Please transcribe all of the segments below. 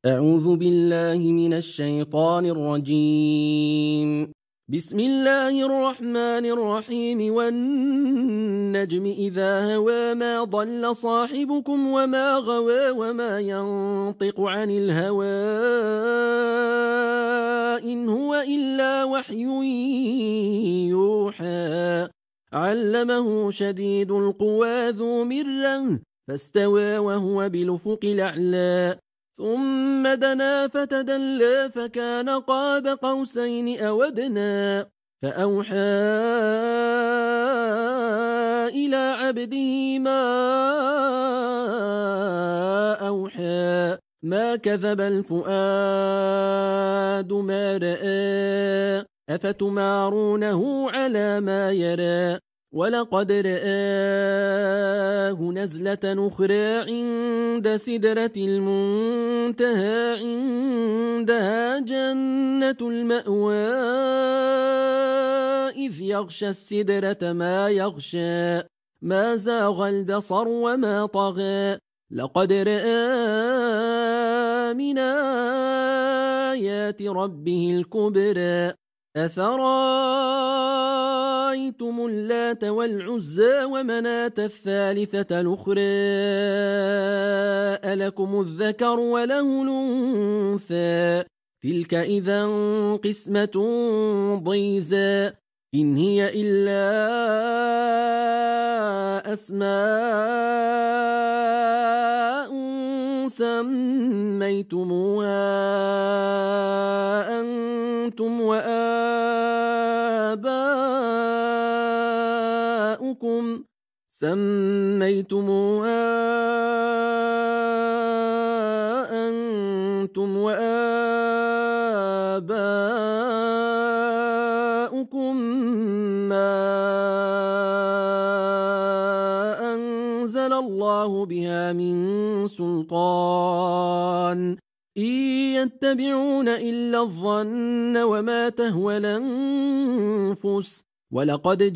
أعوذ بالله من الشيطان الرجيم. بسم الله الرحمن الرحيم. والنجم إذا هوى ما ضل صاحبكم وما غوى وما ينطق عن الهوى إن هو إلا وحي يوحى. علمه شديد القوى ذو مرة فاستوى وهو بالأفق الأعلى ثم دنا فتدلى فكان قاب قوسين أو أدنى فأوحى إلى عبده ما أوحى ما كذب الفؤاد ما رأى أفتمارونه على ما يرى ولقد رآه نزلة أخرى عند سدرة المنتهى عندها جنة المأوى إذ يغشى السدرة ما يغشى ما زاغ البصر وما طغى لقد رأى من آيات ربه الكبرى أفرأيتم اللات والعزى ومناة الثالثة الأخرى ألكم الذكر وله الأنثى تلك إذا قسمة ضيزى إن هي إلا أسماء سميتموها أنتم وآباؤكم ما أنزل الله بها من سلطان إن يتبعون إلا الظن وما تهوى الأنفس ولقد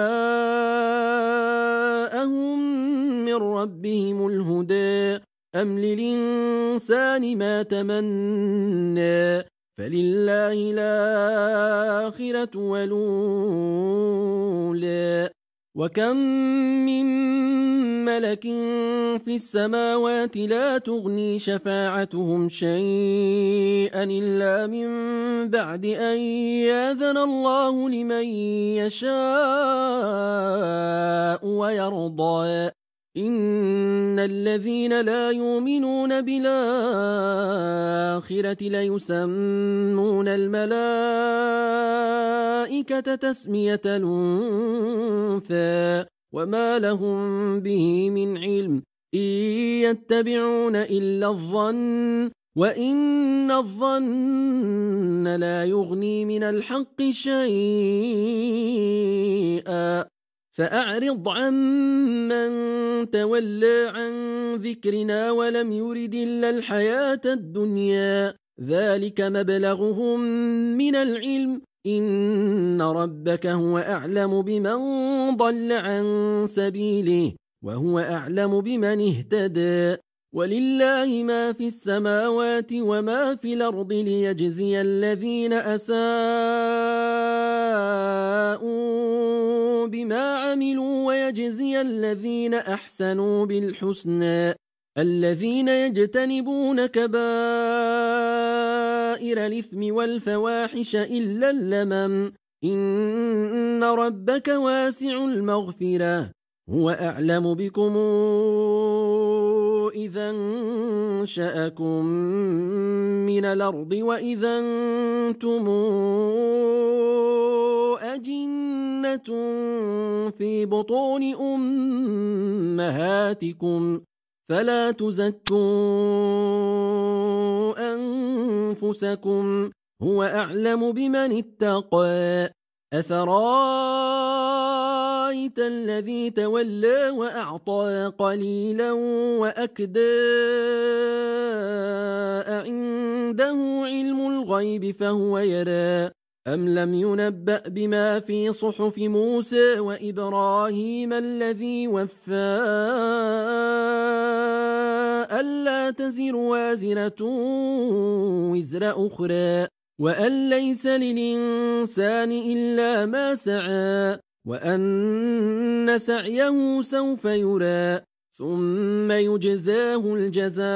جاءهم من ربهم الهدى أم للإنسان ما تمنى فلله الآخرة والأولى وكم من ملك في السماوات لا تغني شفاعتهم شيئا إلا من بعد أن يأذن الله لمن يشاء ويرضى إن الذين لا يؤمنون بالآخرة ليسمون الملائكة تسمية الأنثى وما لهم به من علم إن يتبعون إلا الظن وإن الظن لا يغني من الحق شيئا فأعرض عمن تولى عن ذكرنا ولم يرد إلا الحياة الدنيا ذلك مبلغهم من العلم إن ربك هو أعلم بمن ضل عن سبيله وهو أعلم بمن اهتدى ولله ما في السماوات وما في الأرض ليجزي الذين أساءوا بما عملوا ويجزي الذين أحسنوا بالحسنى الذين يجتنبون كبائر الإثم والفواحش إلا اللمم إن ربك واسع المغفرة هو أعلم بكم إذا انشأكم من الأرض وإذا أنتم أجنة في بطون أمهاتكم فلا تزكوا أنفسكم هو أعلم بمن اتقى أفرأيت الذي تولى وأعطى قليلا وأكدى عنده علم الغيب فهو يرى أم لم ينبأ بما في صحف موسى وإبراهيم الذي وفى ألا تزر وازرة وزر أخرى وأن ليس للإنسان إلا ما سعى وأن سعيه سوف يرى ثم يجزاه الجزاء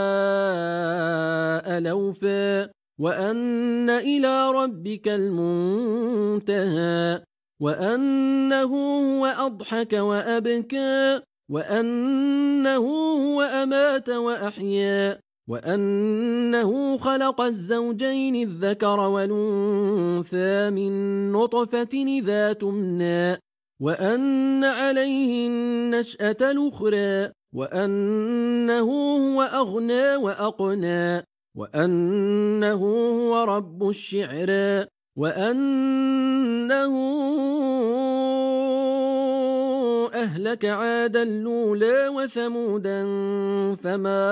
الأوفى وأن إلى ربك المنتهى وأنه هو أضحك وأبكى وأنه هو أمات وأحيا وأنه خلق الزوجين الذكر والأنثى من نطفة إذا تمنى وأن عليه النشأة الأخرى وأنه هو أغنى وأقنى وأنه هو رب الشعرى وأنه أهلك عادا الأولى وثمودا فما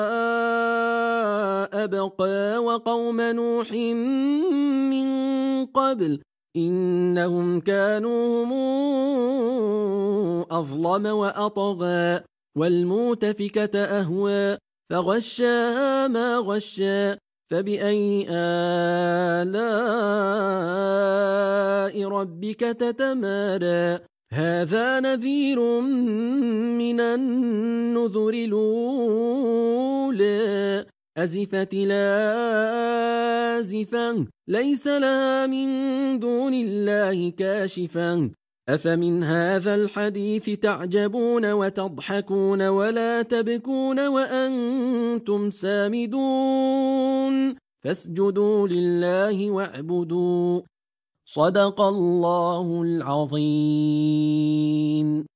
أبقى وقوم نوح من قبل إنهم كانوا هم أظلم وأطغى والمؤتفكة أهوى فغشاها ما غشا فبأي آلاء ربك تتمارى هذا نذير من النذر الأولى أزفت لازفا ليس لها من دون الله كاشفا أفمن هذا الحديث تعجبون وتضحكون ولا تبكون وأنتم سامدون فاسجدوا لله واعبدوا صدق الله العظيم.